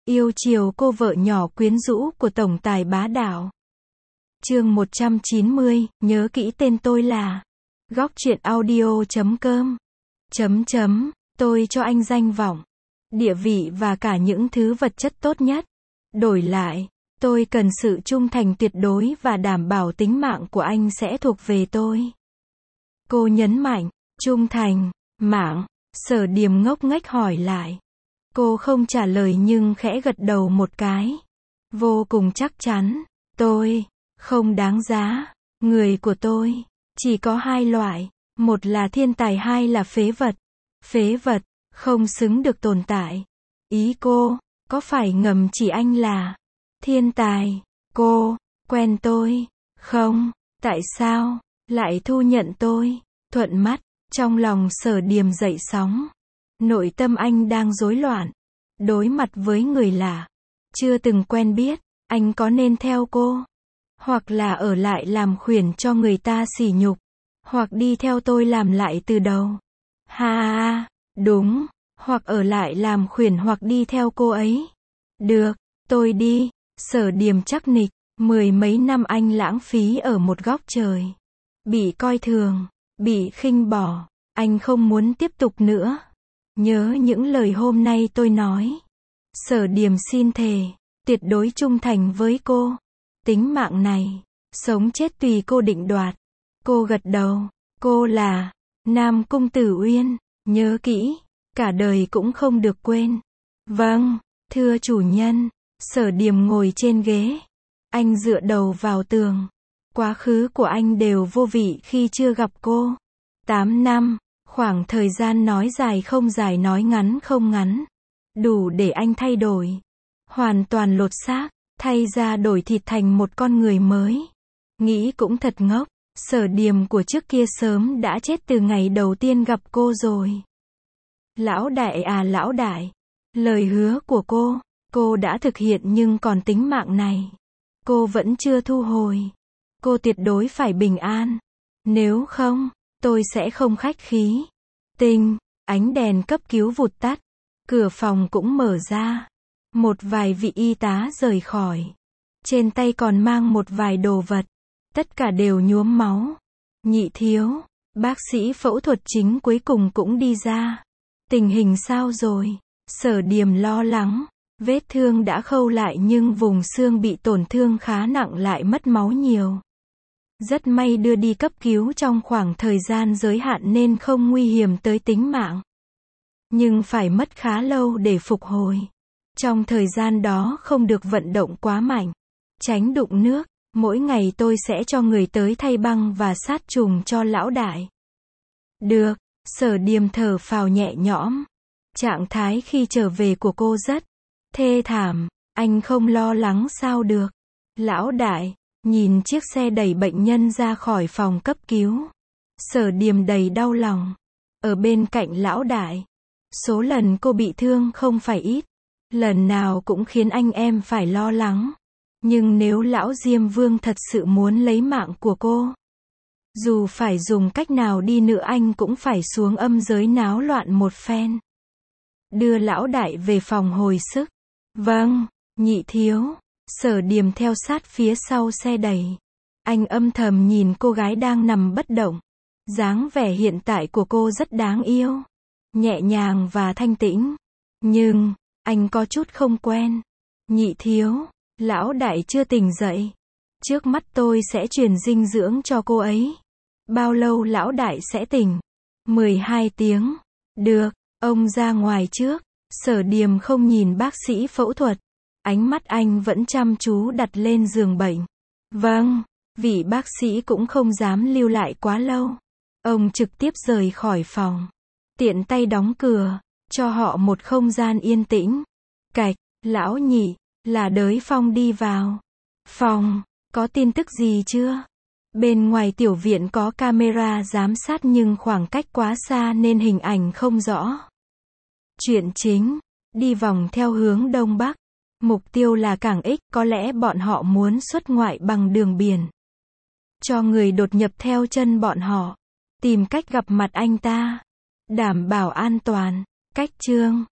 Yêu chiều cô vợ nhỏ quyến rũ của tổng tài bá đạo. Chương 190, nhớ kỹ tên tôi là Góc truyện audio.com. Tôi cho anh danh vọng, địa vị và cả những thứ vật chất tốt nhất. Đổi lại, tôi cần sự trung thành tuyệt đối và đảm bảo tính mạng của anh sẽ thuộc về tôi. Cô nhấn mạnh, trung thành, mạng. Sở Điềm ngốc nghếch hỏi lại. Cô không trả lời nhưng khẽ gật đầu một cái. Vô cùng chắc chắn. Tôi không đáng giá. Người của tôi chỉ có hai loại. Một là thiên tài, hai là phế vật. Phế vật, không xứng được tồn tại. Ý cô, có phải ngầm chỉ anh là thiên tài? Cô quen tôi không? Tại sao lại thu nhận tôi? Thuận mắt, trong lòng Sở Điềm dậy sóng. Nội tâm anh đang rối loạn. Đối mặt với người lạ, chưa từng quen biết, anh có nên theo cô? Hoặc là ở lại làm khuyển cho người ta sỉ nhục? Hoặc đi theo tôi làm lại từ đầu? Ha, đúng, hoặc ở lại làm khuyển hoặc đi theo cô ấy. Được, tôi đi. Sở Điềm chắc nịch, 10 mấy năm anh lãng phí ở một góc trời. Bị coi thường, bị khinh bỏ, anh không muốn tiếp tục nữa. Nhớ những lời hôm nay tôi nói. Sở Điềm xin thề, tuyệt đối trung thành với cô. Tính mạng này, sống chết tùy cô định đoạt. Cô gật đầu, cô là Nam Cung Tử Uyên, nhớ kỹ, cả đời cũng không được quên. Vâng, thưa chủ nhân. Sở Điềm ngồi trên ghế. Anh dựa đầu vào tường. Quá khứ của anh đều vô vị khi chưa gặp cô. 8 năm, khoảng thời gian nói dài không dài, nói ngắn không ngắn. Đủ để anh thay đổi. Hoàn toàn lột xác, thay da đổi thịt thành một con người mới. Nghĩ cũng thật ngốc. Sở Điềm của trước kia sớm đã chết từ ngày đầu tiên gặp cô rồi. Lão đại à lão đại. Lời hứa của cô đã thực hiện, nhưng còn tính mạng này, cô vẫn chưa thu hồi. Cô tuyệt đối phải bình an. Nếu không, tôi sẽ không khách khí. Ánh đèn cấp cứu vụt tắt. Cửa phòng cũng mở ra. Một vài vị y tá rời khỏi. Trên tay còn mang một vài đồ vật. Tất cả đều nhuốm máu. Nhị thiếu, bác sĩ phẫu thuật chính cuối cùng cũng đi ra. Tình hình sao rồi? Sở Điềm lo lắng. Vết thương đã khâu lại nhưng vùng xương bị tổn thương khá nặng, lại mất máu nhiều. Rất may đưa đi cấp cứu trong khoảng thời gian giới hạn nên không nguy hiểm tới tính mạng. Nhưng phải mất khá lâu để phục hồi. Trong thời gian đó không được vận động quá mạnh. Tránh đụng nước. Mỗi ngày tôi sẽ cho người tới thay băng và sát trùng cho lão đại. Được. Sở Điềm thở phào nhẹ nhõm. Trạng thái khi trở về của cô rất thê thảm. Anh không lo lắng sao được? Lão đại nhìn chiếc xe đẩy bệnh nhân ra khỏi phòng cấp cứu. Sở Điềm đầy đau lòng. Ở bên cạnh lão đại, số lần cô bị thương không phải ít. Lần nào cũng khiến anh em phải lo lắng. Nhưng nếu lão Diêm Vương thật sự muốn lấy mạng của cô, dù phải dùng cách nào đi nữa anh cũng phải xuống âm giới náo loạn một phen. Đưa lão đại về phòng hồi sức. Vâng, nhị thiếu. Sở Điềm theo sát phía sau xe đẩy. Anh âm thầm nhìn cô gái đang nằm bất động. Dáng vẻ hiện tại của cô rất đáng yêu, nhẹ nhàng và thanh tĩnh. Nhưng, anh có chút không quen. Nhị thiếu, lão đại chưa tỉnh dậy. Trước mắt tôi sẽ truyền dinh dưỡng cho cô ấy. Bao lâu lão đại sẽ tỉnh? 12 tiếng. Được, ông ra ngoài trước. Sở Điềm không nhìn bác sĩ phẫu thuật. Ánh mắt anh vẫn chăm chú đặt lên giường bệnh. Vâng, vị bác sĩ cũng không dám lưu lại quá lâu. Ông trực tiếp rời khỏi phòng. Tiện tay đóng cửa, cho họ một không gian yên tĩnh. Cạch, lão nhị, là Đới Phong đi vào phòng. Có tin tức gì chưa? Bên ngoài tiểu viện có camera giám sát nhưng khoảng cách quá xa nên hình ảnh không rõ. Chuyện chính, đi vòng theo hướng Đông Bắc. Mục tiêu là cảng X, có lẽ bọn họ muốn xuất ngoại bằng đường biển. Cho người đột nhập theo chân bọn họ. Tìm cách gặp mặt anh ta. Đảm bảo an toàn. Cách chương